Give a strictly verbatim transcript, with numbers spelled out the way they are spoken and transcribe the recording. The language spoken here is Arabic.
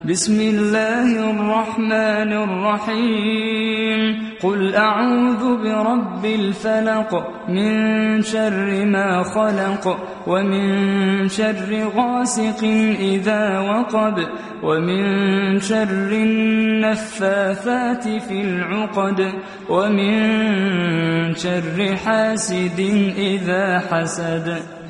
بسم الله الرحمن الرحيم قل أعوذ برب الفلق من شر ما خلق ومن شر غاسق إذا وقب ومن شر النفاثات في العقد ومن شر حاسد إذا حسد.